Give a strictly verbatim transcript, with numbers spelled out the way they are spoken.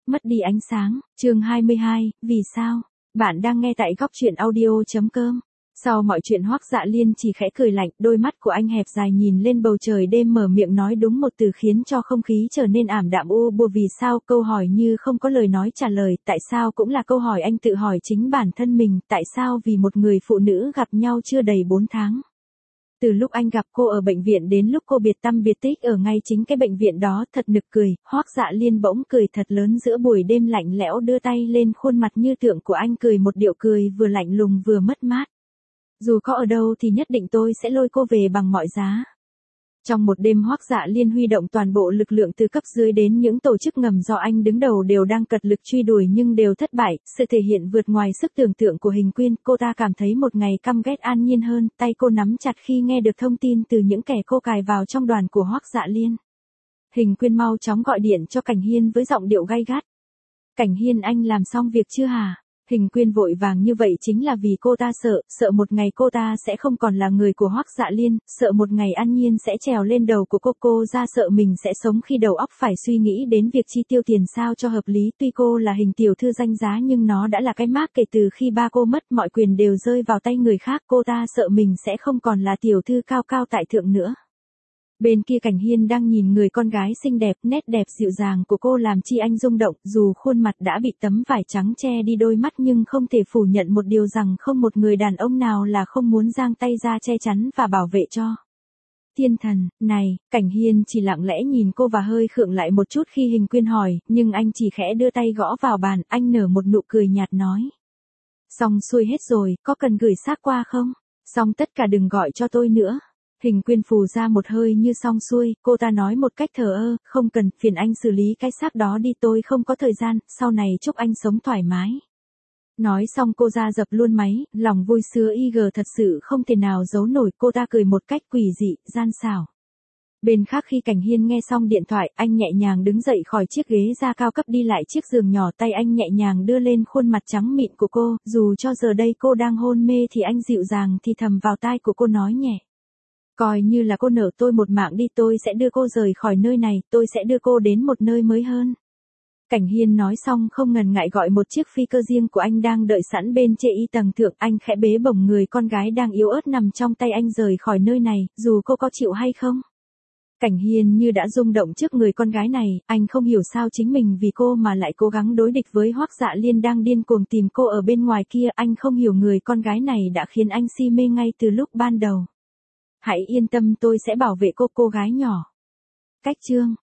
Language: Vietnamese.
mất đi ánh sáng, chương hai mươi hai, vì sao? Bạn đang nghe tại góc truyện audio.com. Sau mọi chuyện Hoắc Dạ Liên chỉ khẽ cười lạnh, đôi mắt của anh hẹp dài nhìn lên bầu trời đêm mở miệng nói đúng một từ khiến cho không khí trở nên ảm đạm u bùa. Vì sao? Câu hỏi như không có lời nói trả lời, tại sao cũng là câu hỏi anh tự hỏi chính bản thân mình, tại sao vì một người phụ nữ gặp nhau chưa đầy bốn tháng. Từ lúc anh gặp cô ở bệnh viện đến lúc cô biệt tăm biệt tích ở ngay chính cái bệnh viện đó, thật nực cười, Hoắc Dạ Liên bỗng cười thật lớn giữa buổi đêm lạnh lẽo, đưa tay lên khuôn mặt như tượng của anh, cười một điệu cười vừa lạnh lùng vừa mất mát. Dù có ở đâu thì nhất định tôi sẽ lôi cô về bằng mọi giá. Trong một đêm Hoắc Dạ Liên huy động toàn bộ lực lượng từ cấp dưới đến những tổ chức ngầm do anh đứng đầu đều đang cật lực truy đuổi nhưng đều thất bại, sự thể hiện vượt ngoài sức tưởng tượng của Hình Quyên. Cô ta cảm thấy một ngày căm ghét An Nhiên hơn, tay cô nắm chặt khi nghe được thông tin từ những kẻ cô cài vào trong đoàn của Hoắc Dạ Liên. Hình Quyên mau chóng gọi điện cho Cảnh Hiên với giọng điệu gay gắt. Cảnh Hiên, anh làm xong việc chưa hả? Hình Quyên vội vàng như vậy chính là vì cô ta sợ, sợ một ngày cô ta sẽ không còn là người của Hoắc Dạ Liên, sợ một ngày An Nhiên sẽ trèo lên đầu của cô, cô ra sợ mình sẽ sống khi đầu óc phải suy nghĩ đến việc chi tiêu tiền sao cho hợp lý. Tuy cô là Hình tiểu thư danh giá nhưng nó đã là cái mác kể từ khi ba cô mất, mọi quyền đều rơi vào tay người khác, cô ta sợ mình sẽ không còn là tiểu thư cao cao tại thượng nữa. Bên kia Cảnh Hiên đang nhìn người con gái xinh đẹp, nét đẹp dịu dàng của cô làm chi anh rung động, dù khuôn mặt đã bị tấm vải trắng che đi đôi mắt nhưng không thể phủ nhận một điều rằng không một người đàn ông nào là không muốn giang tay ra che chắn và bảo vệ cho. Thiên thần, này, Cảnh Hiên chỉ lặng lẽ nhìn cô và hơi khựng lại một chút khi Hình Quyên hỏi, nhưng anh chỉ khẽ đưa tay gõ vào bàn, anh nở một nụ cười nhạt nói. Xong xuôi hết rồi, có cần gửi xác qua không? Xong tất cả đừng gọi cho tôi nữa. Hình Quyên phù ra một hơi như xong xuôi, cô ta nói một cách thờ ơ, không cần, phiền anh xử lý cái xác đó đi, tôi không có thời gian, sau này chúc anh sống thoải mái. Nói xong cô ra dập luôn máy, lòng vui sướng y gờ thật sự không thể nào giấu nổi, cô ta cười một cách quỷ dị, gian xảo. Bên khác khi Cảnh Hiên nghe xong điện thoại, anh nhẹ nhàng đứng dậy khỏi chiếc ghế da cao cấp đi lại chiếc giường nhỏ, tay anh nhẹ nhàng đưa lên khuôn mặt trắng mịn của cô, dù cho giờ đây cô đang hôn mê thì anh dịu dàng thì thầm vào tai của cô nói nhẹ. Coi như là cô nợ tôi một mạng đi, tôi sẽ đưa cô rời khỏi nơi này, tôi sẽ đưa cô đến một nơi mới hơn. Cảnh Hiên nói xong không ngần ngại gọi một chiếc phi cơ riêng của anh đang đợi sẵn bên trên y tầng thượng, anh khẽ bế bổng người con gái đang yếu ớt nằm trong tay anh rời khỏi nơi này, dù cô có chịu hay không. Cảnh Hiên như đã rung động trước người con gái này, anh không hiểu sao chính mình vì cô mà lại cố gắng đối địch với Hoắc Dạ Liên đang điên cuồng tìm cô ở bên ngoài kia, anh không hiểu người con gái này đã khiến anh si mê ngay từ lúc ban đầu. Hãy yên tâm, tôi sẽ bảo vệ cô, cô gái nhỏ. Cách chương